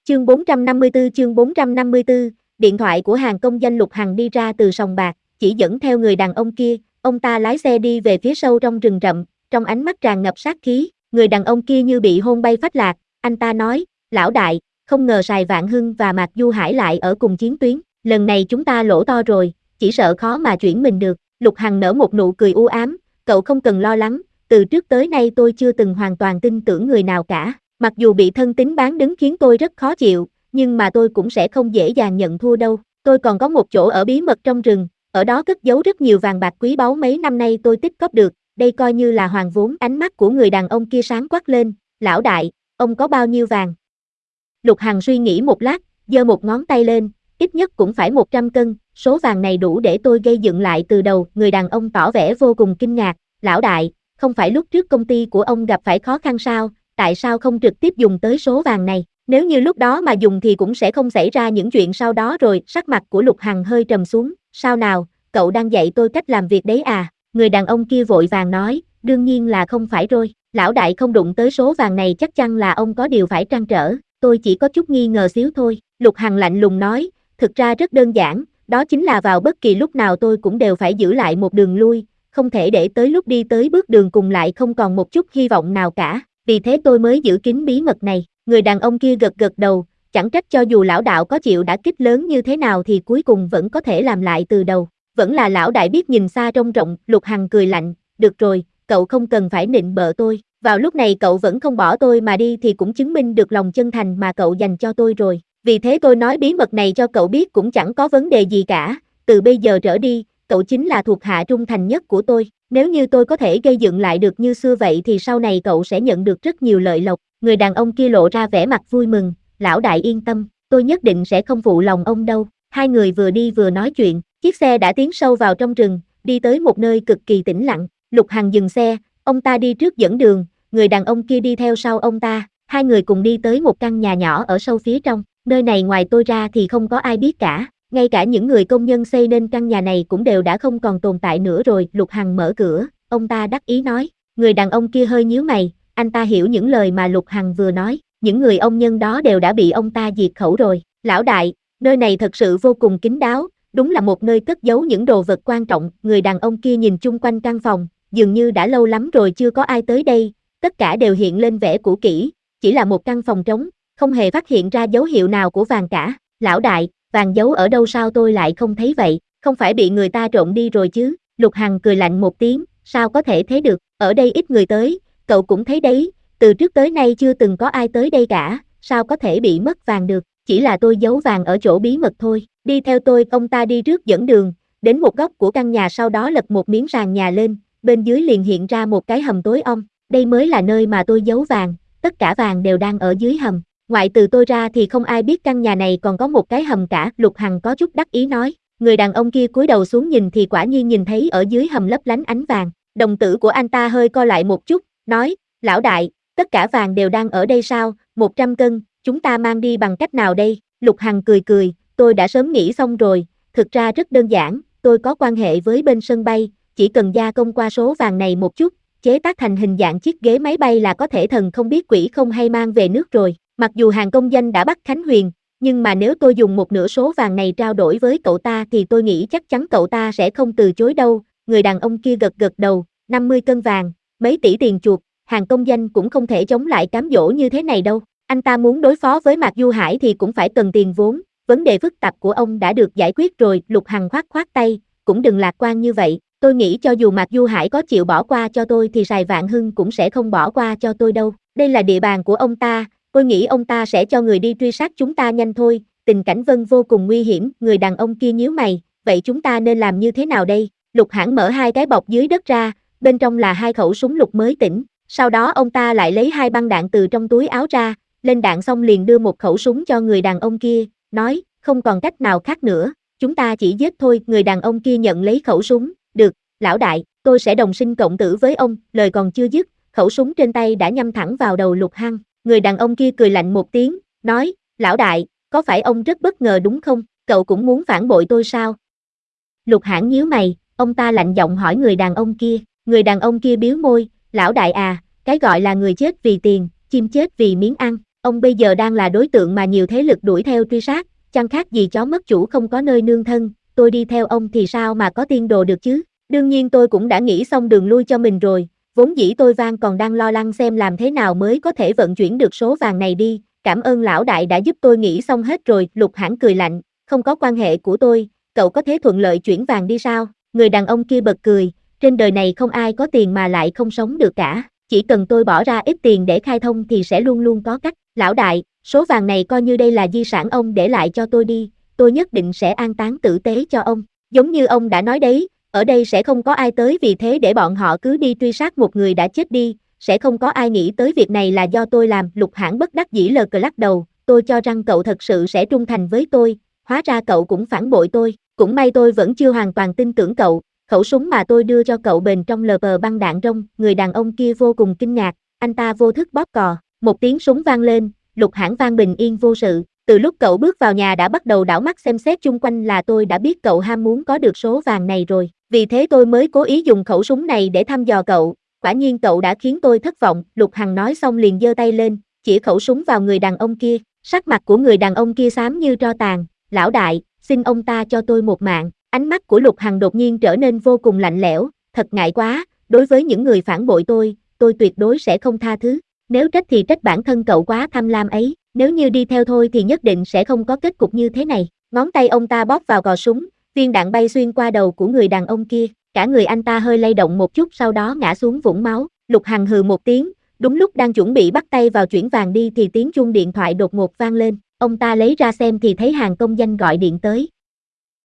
Chương 454, điện thoại của hàng công danh Lục Hằng đi ra từ sòng bạc, chỉ dẫn theo người đàn ông kia, ông ta lái xe đi về phía sâu trong rừng rậm, trong ánh mắt tràn ngập sát khí, người đàn ông kia như bị hôn bay phách lạc, anh ta nói, lão đại, không ngờ Sài Vạn Hưng và Mạc Du Hải lại ở cùng chiến tuyến, lần này chúng ta lỗ to rồi, chỉ sợ khó mà chuyển mình được, Lục Hằng nở một nụ cười u ám, cậu không cần lo lắng, từ trước tới nay tôi chưa từng hoàn toàn tin tưởng người nào cả. Mặc dù bị thân tín bán đứng khiến tôi rất khó chịu, nhưng mà tôi cũng sẽ không dễ dàng nhận thua đâu. Tôi còn có một chỗ ở bí mật trong rừng, ở đó cất giấu rất nhiều vàng bạc quý báu mấy năm nay tôi tích góp được, đây coi như là hoàng vốn. Ánh mắt của người đàn ông kia sáng quắc lên, lão đại, ông có bao nhiêu vàng? Lục Hằng suy nghĩ một lát, giơ một ngón tay lên, ít nhất cũng phải 100 cân, số vàng này đủ để tôi gây dựng lại từ đầu. Người đàn ông tỏ vẻ vô cùng kinh ngạc, lão đại, không phải lúc trước công ty của ông gặp phải khó khăn sao? Tại sao không trực tiếp dùng tới số vàng này, nếu như lúc đó mà dùng thì cũng sẽ không xảy ra những chuyện sau đó rồi. Sắc mặt của Lục Hằng hơi trầm xuống, sao nào, cậu đang dạy tôi cách làm việc đấy à? Người đàn ông kia vội vàng nói, đương nhiên là không phải rồi, lão đại không đụng tới số vàng này chắc chắn là ông có điều phải trăn trở, tôi chỉ có chút nghi ngờ xíu thôi. Lục Hằng lạnh lùng nói, thực ra rất đơn giản, đó chính là vào bất kỳ lúc nào tôi cũng đều phải giữ lại một đường lui, không thể để tới lúc đi tới bước đường cùng lại không còn một chút hy vọng nào cả. Vì thế tôi mới giữ kín bí mật này. Người đàn ông kia gật gật đầu, chẳng trách cho dù lão đạo có chịu đả kích lớn như thế nào thì cuối cùng vẫn có thể làm lại từ đầu. Vẫn là lão đại biết nhìn xa trông rộng. Lục Hằng cười lạnh, được rồi, cậu không cần phải nịnh bợ tôi. Vào lúc này cậu vẫn không bỏ tôi mà đi thì cũng chứng minh được lòng chân thành mà cậu dành cho tôi rồi. Vì thế tôi nói bí mật này cho cậu biết cũng chẳng có vấn đề gì cả. Từ bây giờ trở đi, cậu chính là thuộc hạ trung thành nhất của tôi. Nếu như tôi có thể gây dựng lại được như xưa vậy thì sau này cậu sẽ nhận được rất nhiều lợi lộc. Người đàn ông kia lộ ra vẻ mặt vui mừng, lão đại yên tâm, tôi nhất định sẽ không phụ lòng ông đâu. Hai người vừa đi vừa nói chuyện, chiếc xe đã tiến sâu vào trong rừng, đi tới một nơi cực kỳ tĩnh lặng. Lục Hằng dừng xe, ông ta đi trước dẫn đường, người đàn ông kia đi theo sau ông ta. Hai người cùng đi tới một căn nhà nhỏ ở sâu phía trong, nơi này ngoài tôi ra thì không có ai biết cả. Ngay cả những người công nhân xây nên căn nhà này cũng đều đã không còn tồn tại nữa rồi. Lục Hằng mở cửa, ông ta đắc ý nói, người đàn ông kia hơi nhíu mày, anh ta hiểu những lời mà Lục Hằng vừa nói, những người ông nhân đó đều đã bị ông ta diệt khẩu rồi. Lão đại, nơi này thật sự vô cùng kín đáo, đúng là một nơi cất giấu những đồ vật quan trọng. Người đàn ông kia nhìn chung quanh căn phòng, dường như đã lâu lắm rồi chưa có ai tới đây, tất cả đều hiện lên vẻ cũ kỹ, chỉ là một căn phòng trống, không hề phát hiện ra dấu hiệu nào của vàng cả. Lão đại, vàng giấu ở đâu sao tôi lại không thấy vậy, không phải bị người ta trộm đi rồi chứ? Lục Hằng cười lạnh một tiếng, sao có thể thế được, ở đây ít người tới, cậu cũng thấy đấy, từ trước tới nay chưa từng có ai tới đây cả, sao có thể bị mất vàng được, chỉ là tôi giấu vàng ở chỗ bí mật thôi, đi theo tôi. Ông ta đi trước dẫn đường, đến một góc của căn nhà, sau đó lật một miếng sàn nhà lên, bên dưới liền hiện ra một cái hầm tối om, đây mới là nơi mà tôi giấu vàng, tất cả vàng đều đang ở dưới hầm. Ngoại trừ tôi ra thì không ai biết căn nhà này còn có một cái hầm cả. Lục Hằng có chút đắc ý nói. Người đàn ông kia cúi đầu xuống nhìn thì quả nhiên nhìn thấy ở dưới hầm lấp lánh ánh vàng. Đồng tử của anh ta hơi co lại một chút, nói, lão đại, tất cả vàng đều đang ở đây sao? 100 cân, chúng ta mang đi bằng cách nào đây? Lục Hằng cười cười, tôi đã sớm nghĩ xong rồi, thực ra rất đơn giản, tôi có quan hệ với bên sân bay, chỉ cần gia công qua số vàng này một chút, chế tác thành hình dạng chiếc ghế máy bay là có thể thần không biết quỷ không hay mang về nước rồi. Mặc dù hàng công danh đã bắt Khánh Huyền, nhưng mà nếu tôi dùng một nửa số vàng này trao đổi với cậu ta thì tôi nghĩ chắc chắn cậu ta sẽ không từ chối đâu. Người đàn ông kia gật gật đầu, 50 cân vàng, mấy tỷ tiền chuộc, hàng công danh cũng không thể chống lại cám dỗ như thế này đâu. Anh ta muốn đối phó với Mạc Du Hải thì cũng phải cần tiền vốn, vấn đề phức tạp của ông đã được giải quyết rồi. Lục Hằng khoát khoát tay, cũng đừng lạc quan như vậy, tôi nghĩ cho dù Mạc Du Hải có chịu bỏ qua cho tôi thì Sài Vạn Hưng cũng sẽ không bỏ qua cho tôi đâu, đây là địa bàn của ông ta. Tôi nghĩ ông ta sẽ cho người đi truy sát chúng ta nhanh thôi, tình cảnh Vân vô cùng nguy hiểm. Người đàn ông kia nhíu mày, vậy chúng ta nên làm như thế nào đây? Lục Hãn mở hai cái bọc dưới đất ra, bên trong là hai khẩu súng lục mới tỉnh, sau đó ông ta lại lấy hai băng đạn từ trong túi áo ra, lên đạn xong liền đưa một khẩu súng cho người đàn ông kia, nói, không còn cách nào khác nữa, chúng ta chỉ giết thôi. Người đàn ông kia nhận lấy khẩu súng, được, lão đại, tôi sẽ đồng sinh cộng tử với ông. Lời còn chưa dứt, khẩu súng trên tay đã nhắm thẳng vào đầu Lục Hăng. Người đàn ông kia cười lạnh một tiếng, nói, lão đại, có phải ông rất bất ngờ đúng không, cậu cũng muốn phản bội tôi sao? Lục Hãn nhíu mày, ông ta lạnh giọng hỏi người đàn ông kia biếu môi, lão đại à, cái gọi là người chết vì tiền, chim chết vì miếng ăn, Ông bây giờ đang là đối tượng mà nhiều thế lực đuổi theo truy sát, chẳng khác gì chó mất chủ không có nơi nương thân, tôi đi theo ông thì sao mà có tiên đồ được chứ? Đương nhiên tôi cũng đã nghĩ xong đường lui cho mình rồi, vốn dĩ tôi còn đang lo lắng xem làm thế nào mới có thể vận chuyển được số vàng này đi, cảm ơn lão đại đã giúp tôi nghĩ xong hết rồi, Lục Hãn cười lạnh, không có quan hệ của tôi, cậu có thế thuận lợi chuyển vàng đi sao? Người đàn ông kia bật cười, trên đời này không ai có tiền mà lại không sống được cả, chỉ cần tôi bỏ ra ít tiền để khai thông thì sẽ luôn luôn có cách, lão đại, số vàng này coi như đây là di sản ông để lại cho tôi đi, tôi nhất định sẽ an táng tử tế cho ông, giống như ông đã nói đấy, ở đây sẽ không có ai tới vì thế để bọn họ cứ đi truy sát một người đã chết đi, sẽ không có ai nghĩ tới việc này là do tôi làm, Lục Hãn bất đắc dĩ lờ cờ lắc đầu, tôi cho rằng cậu thật sự sẽ trung thành với tôi, hóa ra cậu cũng phản bội tôi, cũng may tôi vẫn chưa hoàn toàn tin tưởng cậu, khẩu súng mà tôi đưa cho cậu bền trong lờ bờ băng đạn rông, người đàn ông kia vô cùng kinh ngạc, anh ta vô thức bóp cò, một tiếng súng vang lên, Lục Hãn vang bình yên vô sự, từ lúc cậu bước vào nhà đã bắt đầu đảo mắt xem xét chung quanh là tôi đã biết cậu ham muốn có được số vàng này rồi, vì thế tôi mới cố ý dùng khẩu súng này để thăm dò cậu, quả nhiên cậu đã khiến tôi thất vọng, Lục Hằng nói xong liền giơ tay lên, chỉ khẩu súng vào người đàn ông kia, sắc mặt của người đàn ông kia xám như tro tàn, lão đại, xin ông ta cho tôi một mạng, ánh mắt của Lục Hằng đột nhiên trở nên vô cùng lạnh lẽo, thật ngại quá, đối với những người phản bội tôi tuyệt đối sẽ không tha thứ, nếu trách thì trách bản thân cậu quá tham lam ấy, nếu như đi theo thôi thì nhất định sẽ không có kết cục như thế này, ngón tay ông ta bóp vào cò súng, viên đạn bay xuyên qua đầu của người đàn ông kia, cả người anh ta hơi lay động một chút sau đó ngã xuống vũng máu, Lục Hằng hừ một tiếng, đúng lúc đang chuẩn bị bắt tay vào chuyển vàng đi thì tiếng chuông điện thoại đột ngột vang lên, ông ta lấy ra xem thì thấy Hàn công danh gọi điện tới,